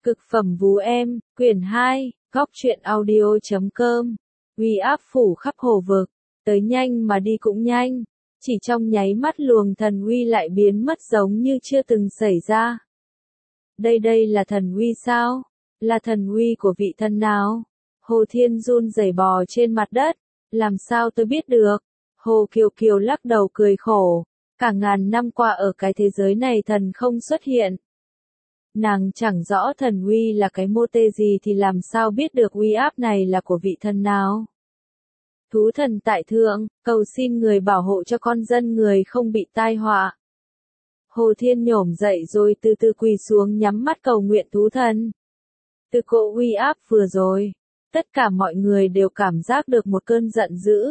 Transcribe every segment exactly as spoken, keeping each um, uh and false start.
Cực phẩm vú em, quyển hai, góc truyện audio chấm com. Uy áp phủ khắp hồ vực, tới nhanh mà đi cũng nhanh. Chỉ trong nháy mắt luồng thần uy lại biến mất giống như chưa từng xảy ra. Đây đây là thần uy sao? Là thần uy của vị thần nào? Hồ Thiên run rẩy bò trên mặt đất. Làm sao tôi biết được? Hồ Kiều Kiều lắc đầu cười khổ. Cả ngàn năm qua ở cái thế giới này thần không xuất hiện. Nàng chẳng rõ thần uy là cái mô tê gì thì làm sao biết được uy áp này là của vị thần nào. Thú thần tại thượng, cầu xin người bảo hộ cho con dân người không bị tai họa. Hồ Thiên nhổm dậy rồi từ từ quỳ xuống nhắm mắt cầu nguyện thú thần. Từ cỗ uy áp vừa rồi, tất cả mọi người đều cảm giác được một cơn giận dữ.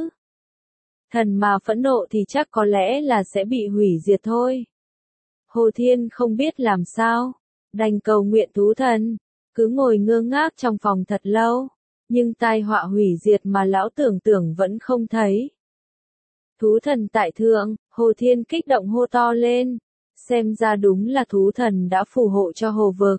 Thần mà phẫn nộ thì chắc có lẽ là sẽ bị hủy diệt thôi. Hồ Thiên không biết làm sao, đành cầu nguyện thú thần, cứ ngồi ngơ ngác trong phòng thật lâu, nhưng tai họa hủy diệt mà lão tưởng tưởng vẫn không thấy. Thú thần tại thượng, Hồ Thiên kích động hô to lên, xem ra đúng là thú thần đã phù hộ cho hồ vực.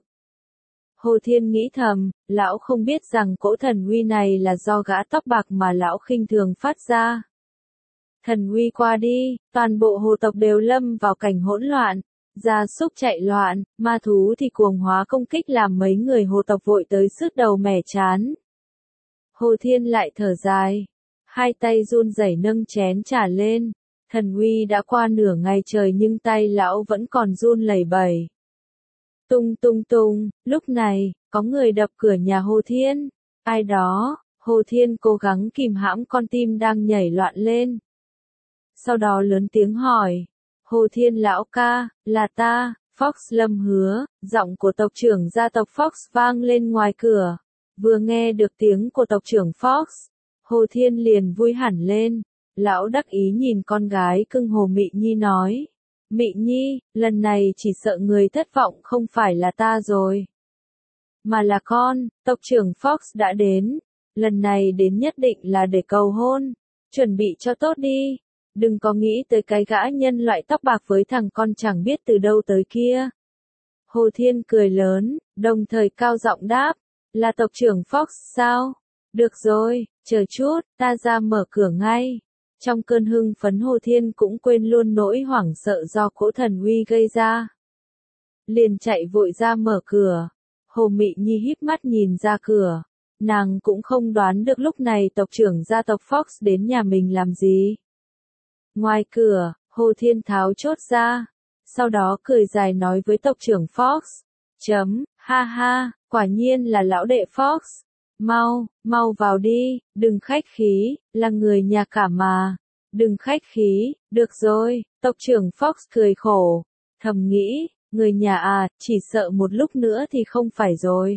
Hồ Thiên nghĩ thầm, lão không biết rằng cỗ thần uy này là do gã tóc bạc mà lão khinh thường phát ra. Thần uy qua đi, toàn bộ hồ tộc đều lâm vào cảnh hỗn loạn, gia súc chạy loạn, ma thú thì cuồng hóa công kích làm mấy người hồ tộc vội tới sứt đầu mẻ chán. Hồ Thiên lại thở dài, hai tay run rẩy nâng chén trà lên, thần uy đã qua nửa ngày trời nhưng tay lão vẫn còn run lẩy bẩy. Tung tung tung, lúc này, có người đập cửa nhà Hồ Thiên, ai đó, Hồ Thiên cố gắng kìm hãm con tim đang nhảy loạn lên. Sau đó lớn tiếng hỏi, Hồ Thiên lão ca, là ta, Fox Lâm Hứa, giọng của tộc trưởng gia tộc Fox vang lên ngoài cửa. Vừa nghe được tiếng của tộc trưởng Fox, Hồ Thiên liền vui hẳn lên, lão đắc ý nhìn con gái cưng Hồ Mị Nhi nói, Mị Nhi, lần này chỉ sợ người thất vọng không phải là ta rồi, mà là con, tộc trưởng Fox đã đến, lần này đến nhất định là để cầu hôn, chuẩn bị cho tốt đi. Đừng có nghĩ tới cái gã nhân loại tóc bạc với thằng con chẳng biết từ đâu tới kia. Hồ Thiên cười lớn, đồng thời cao giọng đáp, là tộc trưởng Fox sao? Được rồi, chờ chút, ta ra mở cửa ngay. Trong cơn hưng phấn Hồ Thiên cũng quên luôn nỗi hoảng sợ do cỗ thần uy gây ra. Liền chạy vội ra mở cửa. Hồ Mị Nhi híp mắt nhìn ra cửa. Nàng cũng không đoán được lúc này tộc trưởng gia tộc Fox đến nhà mình làm gì. Ngoài cửa, Hồ Thiên tháo chốt ra, sau đó cười dài nói với tộc trưởng Fox, chấm, ha ha, quả nhiên là lão đệ Fox, mau, mau vào đi, đừng khách khí, là người nhà cả mà, đừng khách khí, được rồi, tộc trưởng Fox cười khổ, thầm nghĩ, người nhà à, chỉ sợ một lúc nữa thì không phải rồi.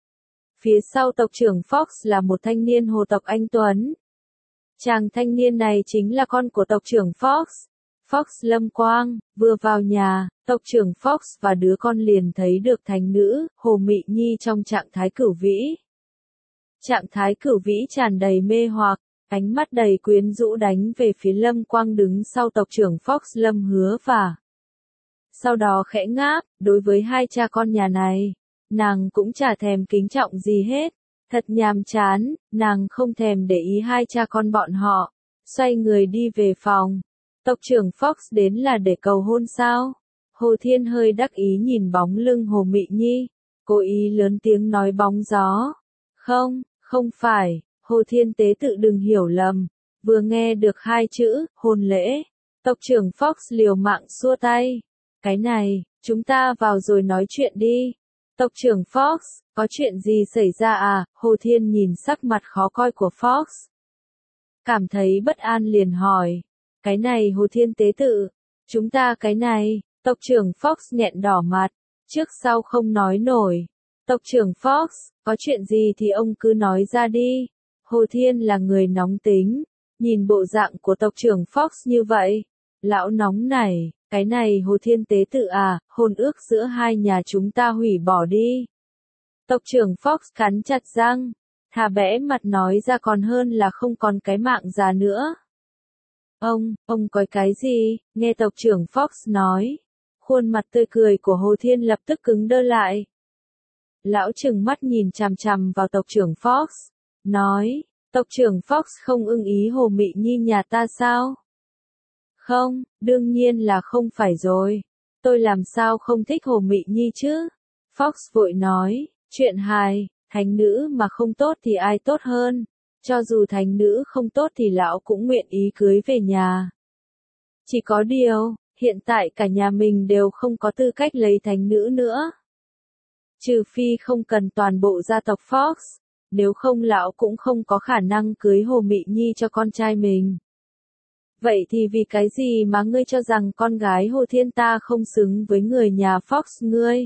Phía sau tộc trưởng Fox là một thanh niên hồ tộc anh Tuấn. Chàng thanh niên này chính là con của tộc trưởng Fox, Fox Lâm Quang. Vừa vào nhà, tộc trưởng Fox và đứa con liền thấy được thánh nữ, Hồ Mị Nhi trong trạng thái cửu vĩ. Trạng thái cửu vĩ tràn đầy mê hoặc, ánh mắt đầy quyến rũ đánh về phía Lâm Quang đứng sau tộc trưởng Fox Lâm Hứa và sau đó khẽ ngáp, đối với hai cha con nhà này, nàng cũng chả thèm kính trọng gì hết. Thật nhàm chán, nàng không thèm để ý hai cha con bọn họ, xoay người đi về phòng. Tộc trưởng Fox đến là để cầu hôn sao? Hồ Thiên hơi đắc ý nhìn bóng lưng Hồ Mị Nhi, cố ý lớn tiếng nói bóng gió. Không, không phải, Hồ Thiên tế tự đừng hiểu lầm, vừa nghe được hai chữ, hôn lễ. Tộc trưởng Fox liều mạng xua tay. Cái này, chúng ta vào rồi nói chuyện đi. Tộc trưởng Fox, có chuyện gì xảy ra à? Hồ Thiên nhìn sắc mặt khó coi của Fox, cảm thấy bất an liền hỏi. Cái này Hồ Thiên tế tự, chúng ta cái này, tộc trưởng Fox nghẹn đỏ mặt, trước sau không nói nổi. Tộc trưởng Fox, có chuyện gì thì ông cứ nói ra đi. Hồ Thiên là người nóng tính, nhìn bộ dạng của tộc trưởng Fox như vậy, lão nóng nảy. Cái này Hồ Thiên tế tự à, hôn ước giữa hai nhà chúng ta hủy bỏ đi. Tộc trưởng Fox cắn chặt răng, thà bẽ mặt nói ra còn hơn là không còn cái mạng già nữa. Ông, ông có cái gì? Nghe tộc trưởng Fox nói, khuôn mặt tươi cười của Hồ Thiên lập tức cứng đơ lại. Lão trừng mắt nhìn chằm chằm vào tộc trưởng Fox, nói, tộc trưởng Fox không ưng ý Hồ Mị Nhi nhà ta sao? Không, đương nhiên là không phải rồi. Tôi làm sao không thích Hồ Mị Nhi chứ? Fox vội nói, chuyện hài, thánh nữ mà không tốt thì ai tốt hơn. Cho dù thánh nữ không tốt thì lão cũng nguyện ý cưới về nhà. Chỉ có điều, hiện tại cả nhà mình đều không có tư cách lấy thánh nữ nữa. Trừ phi không cần toàn bộ gia tộc Fox, nếu không lão cũng không có khả năng cưới Hồ Mị Nhi cho con trai mình. Vậy thì vì cái gì mà ngươi cho rằng con gái Hồ Thiên ta không xứng với người nhà Fox ngươi?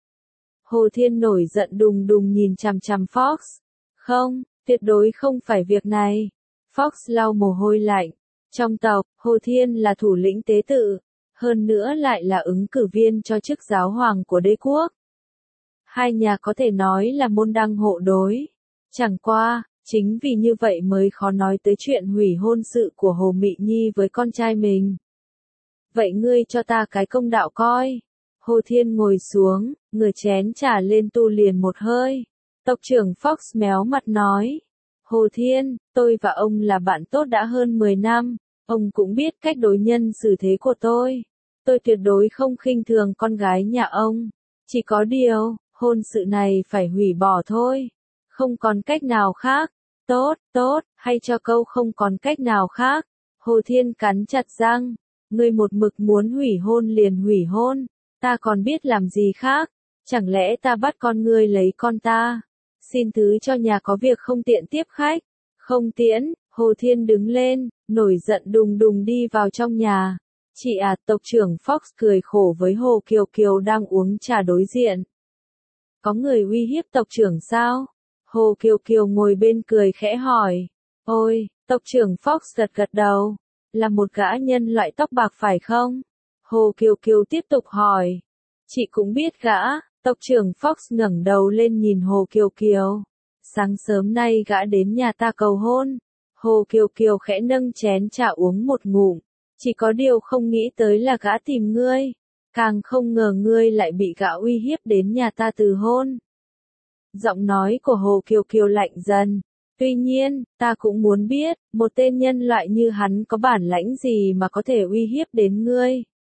Hồ Thiên nổi giận đùng đùng nhìn chằm chằm Fox. Không, tuyệt đối không phải việc này. Fox lau mồ hôi lạnh. Trong tộc, Hồ Thiên là thủ lĩnh tế tự, hơn nữa lại là ứng cử viên cho chức giáo hoàng của đế quốc. Hai nhà có thể nói là môn đăng hộ đối. Chẳng qua, chính vì như vậy mới khó nói tới chuyện hủy hôn sự của Hồ Mị Nhi với con trai mình. Vậy ngươi cho ta cái công đạo coi. Hồ Thiên ngồi xuống, ngửa chén trà lên tu liền một hơi. Tộc trưởng Fox méo mặt nói. Hồ Thiên, tôi và ông là bạn tốt đã hơn mười năm, ông cũng biết cách đối nhân xử thế của tôi. Tôi tuyệt đối không khinh thường con gái nhà ông. Chỉ có điều, hôn sự này phải hủy bỏ thôi. Không còn cách nào khác. Tốt, tốt, hay cho câu không còn cách nào khác. Hồ Thiên cắn chặt răng. Ngươi một mực muốn hủy hôn liền hủy hôn. Ta còn biết làm gì khác. Chẳng lẽ ta bắt con ngươi lấy con ta? Xin thứ cho nhà có việc không tiện tiếp khách. Không tiễn, Hồ Thiên đứng lên, nổi giận đùng đùng đi vào trong nhà. Chị à, tộc trưởng Fox cười khổ với Hồ Kiều Kiều đang uống trà đối diện. Có người uy hiếp tộc trưởng sao? Hồ Kiều Kiều ngồi bên cười khẽ hỏi. Ôi, tộc trưởng Fox gật gật đầu. Là một gã nhân loại tóc bạc phải không? Hồ Kiều Kiều tiếp tục hỏi. Chị cũng biết gã. Tộc trưởng Fox ngẩng đầu lên nhìn Hồ Kiều Kiều. Sáng sớm nay gã đến nhà ta cầu hôn. Hồ Kiều Kiều khẽ nâng chén trà uống một ngụm. Chỉ có điều không nghĩ tới là gã tìm ngươi. Càng không ngờ ngươi lại bị gã uy hiếp đến nhà ta từ hôn. Giọng nói của Hồ Kiều Kiều lạnh dần. Tuy nhiên, ta cũng muốn biết, một tên nhân loại như hắn có bản lãnh gì mà có thể uy hiếp đến ngươi.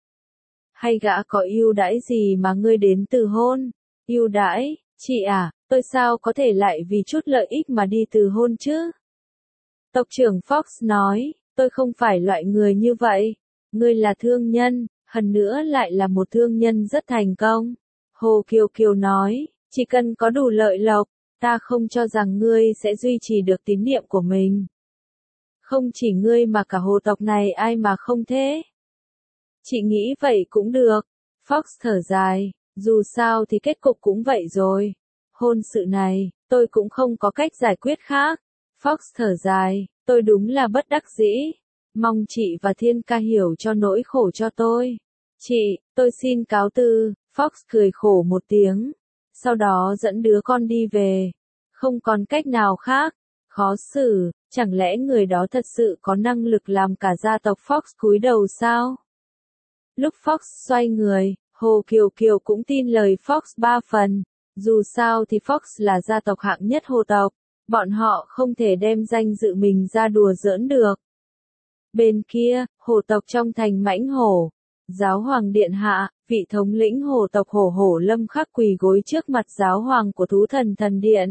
Hay gã có ưu đãi gì mà ngươi đến từ hôn? Ưu đãi, chị à, tôi sao có thể lại vì chút lợi ích mà đi từ hôn chứ? Tộc trưởng Fox nói, tôi không phải loại người như vậy. Ngươi là thương nhân, hơn nữa lại là một thương nhân rất thành công. Hồ Kiều Kiều nói, chỉ cần có đủ lợi lộc, ta không cho rằng ngươi sẽ duy trì được tín niệm của mình. Không chỉ ngươi mà cả hồ tộc này ai mà không thế. Chị nghĩ vậy cũng được. Fox thở dài, dù sao thì kết cục cũng vậy rồi. Hôn sự này, tôi cũng không có cách giải quyết khác. Fox thở dài, tôi đúng là bất đắc dĩ. Mong chị và Thiên ca hiểu cho nỗi khổ cho tôi. Chị, tôi xin cáo từ. Fox cười khổ một tiếng. Sau đó dẫn đứa con đi về. Không còn cách nào khác. Khó xử, chẳng lẽ người đó thật sự có năng lực làm cả gia tộc Fox cúi đầu sao? Lúc Fox xoay người, Hồ Kiều Kiều cũng tin lời Fox ba phần. Dù sao thì Fox là gia tộc hạng nhất hồ tộc. Bọn họ không thể đem danh dự mình ra đùa giỡn được. Bên kia, hồ tộc trong thành Mãnh Hổ. Giáo hoàng điện hạ, vị thống lĩnh hồ tộc Hổ Hổ Lâm khắc quỳ gối trước mặt giáo hoàng của thú thần thần điện.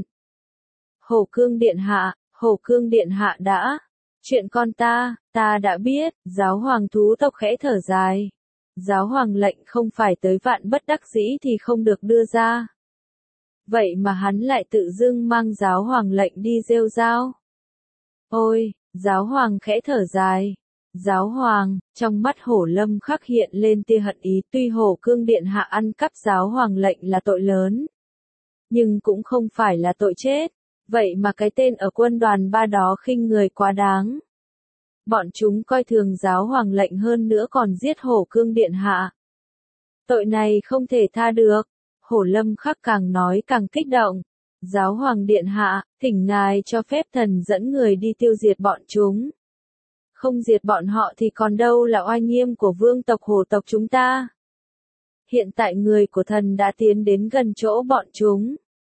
Hổ Cương điện hạ, Hổ Cương điện hạ đã. Chuyện con ta, ta đã biết, giáo hoàng thú tộc khẽ thở dài. Giáo hoàng lệnh không phải tới vạn bất đắc dĩ thì không được đưa ra. Vậy mà hắn lại tự dưng mang giáo hoàng lệnh đi rêu rao. Ôi, giáo hoàng khẽ thở dài. Giáo hoàng, trong mắt Hổ Lâm khắc hiện lên tia hận ý, tuy Hổ Cương điện hạ ăn cắp giáo hoàng lệnh là tội lớn, nhưng cũng không phải là tội chết. Vậy mà cái tên ở quân đoàn ba đó khinh người quá đáng. Bọn chúng coi thường giáo hoàng lệnh hơn nữa còn giết Hổ Cương điện hạ. Tội này không thể tha được. Hổ Lâm khắc càng nói càng kích động. Giáo hoàng điện hạ, thỉnh ngài cho phép thần dẫn người đi tiêu diệt bọn chúng. Không diệt bọn họ thì còn đâu là oai nghiêm của vương tộc hổ tộc chúng ta. Hiện tại người của thần đã tiến đến gần chỗ bọn chúng.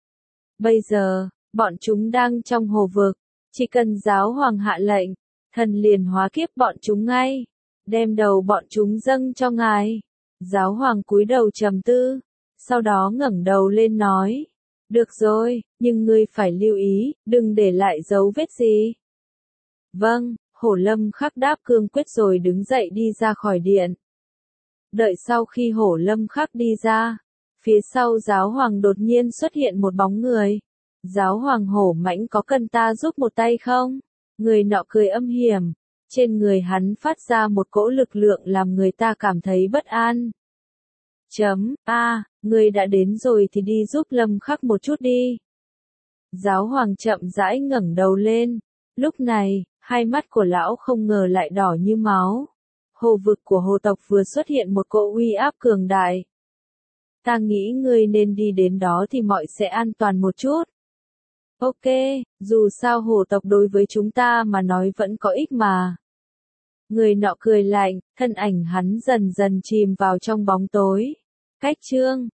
Bây giờ, bọn chúng đang trong hồ vực, chỉ cần giáo hoàng hạ lệnh, thần liền hóa kiếp bọn chúng ngay, đem đầu bọn chúng dâng cho ngài. Giáo hoàng cúi đầu trầm tư, sau đó ngẩng đầu lên nói, được rồi, nhưng ngươi phải lưu ý, đừng để lại dấu vết gì. Vâng, Hổ Lâm Khắc đáp cương quyết rồi đứng dậy đi ra khỏi điện. Đợi sau khi Hổ Lâm Khắc đi ra, phía sau giáo hoàng đột nhiên xuất hiện một bóng người. Giáo hoàng Hổ Mãnh có cần ta giúp một tay không? Người nọ cười âm hiểm, trên người hắn phát ra một cỗ lực lượng làm người ta cảm thấy bất an. Chấm, a, người đã đến rồi thì đi giúp Lâm Khắc một chút đi. Giáo hoàng chậm rãi ngẩng đầu lên, lúc này, hai mắt của lão không ngờ lại đỏ như máu. Hồ vực của hồ tộc vừa xuất hiện một cỗ uy áp cường đại. Ta nghĩ ngươi nên đi đến đó thì mọi sẽ an toàn một chút. Ok, dù sao hồ tộc đối với chúng ta mà nói vẫn có ích mà. Người nọ cười lạnh, thân ảnh hắn dần dần chìm vào trong bóng tối. Cách chương